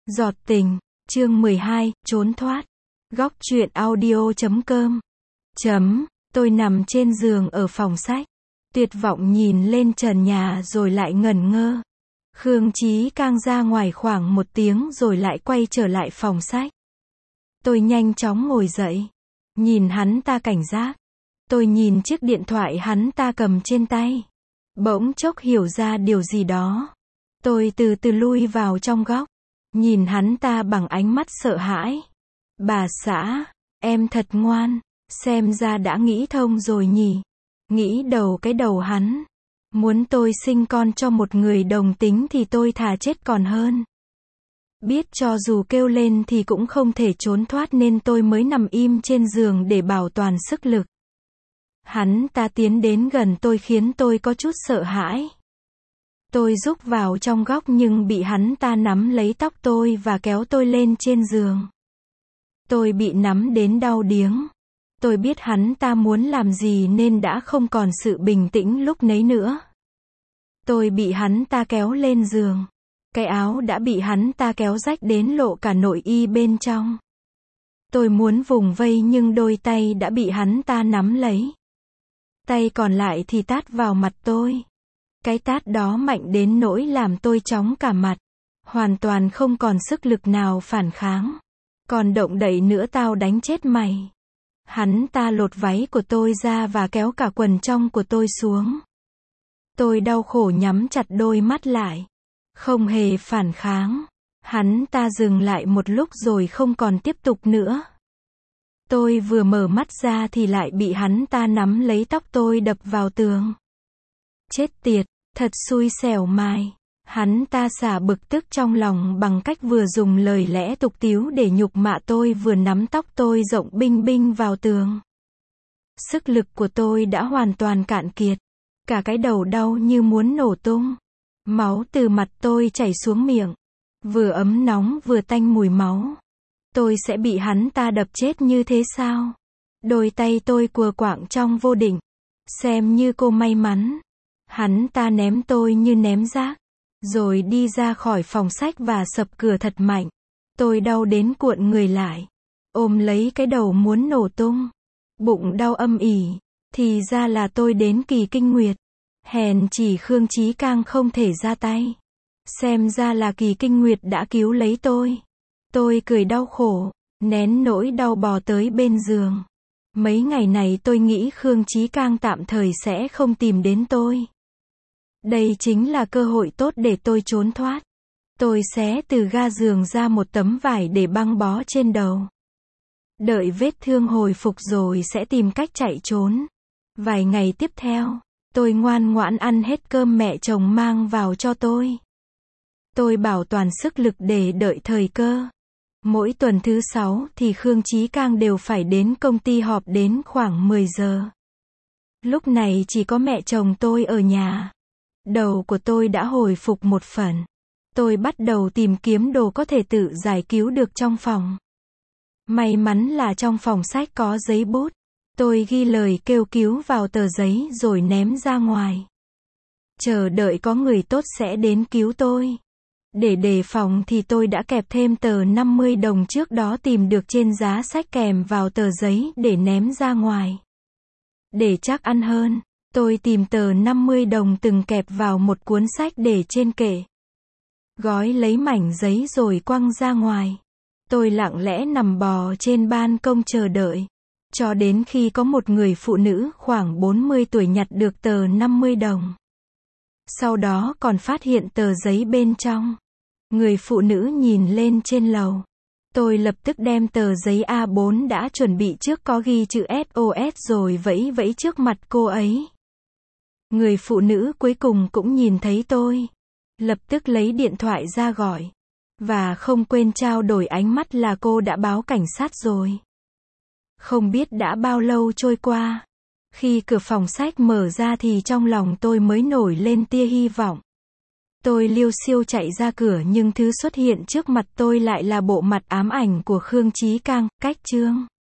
Giọt tình, chương 12, trốn thoát. Góc truyện audio.com. Tôi nằm trên giường ở phòng sách, tuyệt vọng nhìn lên trần nhà rồi lại ngẩn ngơ. Khương Chí Cang ra ngoài khoảng 1 tiếng rồi lại quay trở lại phòng sách. Tôi nhanh chóng ngồi dậy, nhìn hắn ta cảnh giác. Tôi nhìn chiếc điện thoại hắn ta cầm trên tay. Bỗng chốc hiểu ra điều gì đó. Tôi từ từ lui vào trong góc, nhìn hắn ta bằng ánh mắt sợ hãi. Bà xã, em thật ngoan, xem ra đã nghĩ thông rồi nhỉ. Nghĩ đầu cái đầu hắn. Muốn tôi sinh con cho một người đồng tính thì tôi thà chết còn hơn. Biết cho dù kêu lên thì cũng không thể trốn thoát nên tôi mới nằm im trên giường để bảo toàn sức lực. Hắn ta tiến đến gần tôi khiến tôi có chút sợ hãi. Tôi rúc vào trong góc nhưng bị hắn ta nắm lấy tóc tôi và kéo tôi lên trên giường. Tôi bị nắm đến đau điếng. Tôi biết hắn ta muốn làm gì nên đã không còn sự bình tĩnh lúc nấy nữa. Tôi bị hắn ta kéo lên giường. Cái áo đã bị hắn ta kéo rách đến lộ cả nội y bên trong. Tôi muốn vùng vây nhưng đôi tay đã bị hắn ta nắm lấy. Tay còn lại thì tát vào mặt tôi. Cái tát đó mạnh đến nỗi làm tôi chóng cả mặt. Hoàn toàn không còn sức lực nào phản kháng. Còn động đậy nữa tao đánh chết mày. Hắn ta lột váy của tôi ra và kéo cả quần trong của tôi xuống. Tôi đau khổ nhắm chặt đôi mắt lại. Không hề phản kháng. Hắn ta dừng lại một lúc rồi không còn tiếp tục nữa. Tôi vừa mở mắt ra thì lại bị hắn ta nắm lấy tóc tôi đập vào tường. Chết tiệt, thật xui xẻo mày. Hắn ta xả bực tức trong lòng bằng cách vừa dùng lời lẽ tục tĩu để nhục mạ tôi vừa nắm tóc tôi rộng binh binh vào tường. Sức lực của tôi đã hoàn toàn cạn kiệt. Cả cái đầu đau như muốn nổ tung. Máu từ mặt tôi chảy xuống miệng. Vừa ấm nóng vừa tanh mùi máu. Tôi sẽ bị hắn ta đập chết như thế sao? Đôi tay tôi cùa quạng trong vô định. Xem như cô may mắn. Hắn ta ném tôi như ném rác. Rồi đi ra khỏi phòng sách và sập cửa thật mạnh. Tôi đau đến cuộn người lại. Ôm lấy cái đầu muốn nổ tung. Bụng đau âm ỉ. Thì ra là tôi đến kỳ kinh nguyệt. Hèn chỉ Khương Chí Cang không thể ra tay. Xem ra là kỳ kinh nguyệt đã cứu lấy tôi. Tôi cười đau khổ, nén nỗi đau bò tới bên giường. Mấy ngày này tôi nghĩ Khương Chí Cang tạm thời sẽ không tìm đến tôi. Đây chính là cơ hội tốt để tôi trốn thoát. Tôi xé từ ga giường ra một tấm vải để băng bó trên đầu. Đợi vết thương hồi phục rồi sẽ tìm cách chạy trốn. Vài ngày tiếp theo, tôi ngoan ngoãn ăn hết cơm mẹ chồng mang vào cho tôi. Tôi bảo toàn sức lực để đợi thời cơ. Mỗi tuần thứ 6 thì Khương Chí Cang đều phải đến công ty họp đến khoảng 10 giờ. Lúc này chỉ có mẹ chồng tôi ở nhà. Đầu của tôi đã hồi phục một phần. Tôi bắt đầu tìm kiếm đồ có thể tự giải cứu được trong phòng. May mắn là trong phòng sách có giấy bút. Tôi ghi lời kêu cứu vào tờ giấy rồi ném ra ngoài. Chờ đợi có người tốt sẽ đến cứu tôi. Để đề phòng thì tôi đã kẹp thêm tờ 50 đồng trước đó tìm được trên giá sách kèm vào tờ giấy để ném ra ngoài. Để chắc ăn hơn, tôi tìm tờ 50 đồng từng kẹp vào một cuốn sách để trên kệ. Gói lấy mảnh giấy rồi quăng ra ngoài. Tôi lặng lẽ nằm bò trên ban công chờ đợi. Cho đến khi có một người phụ nữ khoảng 40 tuổi nhặt được tờ 50 đồng. Sau đó còn phát hiện tờ giấy bên trong. Người phụ nữ nhìn lên trên lầu. Tôi lập tức đem tờ giấy A4 đã chuẩn bị trước có ghi chữ SOS rồi vẫy vẫy trước mặt cô ấy. Người phụ nữ cuối cùng cũng nhìn thấy tôi. Lập tức lấy điện thoại ra gọi. Và không quên trao đổi ánh mắt là cô đã báo cảnh sát rồi. Không biết đã bao lâu trôi qua. Khi cửa phòng sách mở ra thì trong lòng tôi mới nổi lên tia hy vọng. Tôi liêu xiêu chạy ra cửa nhưng thứ xuất hiện trước mặt tôi lại là bộ mặt ám ảnh của Khương Chí Cang, cách chương.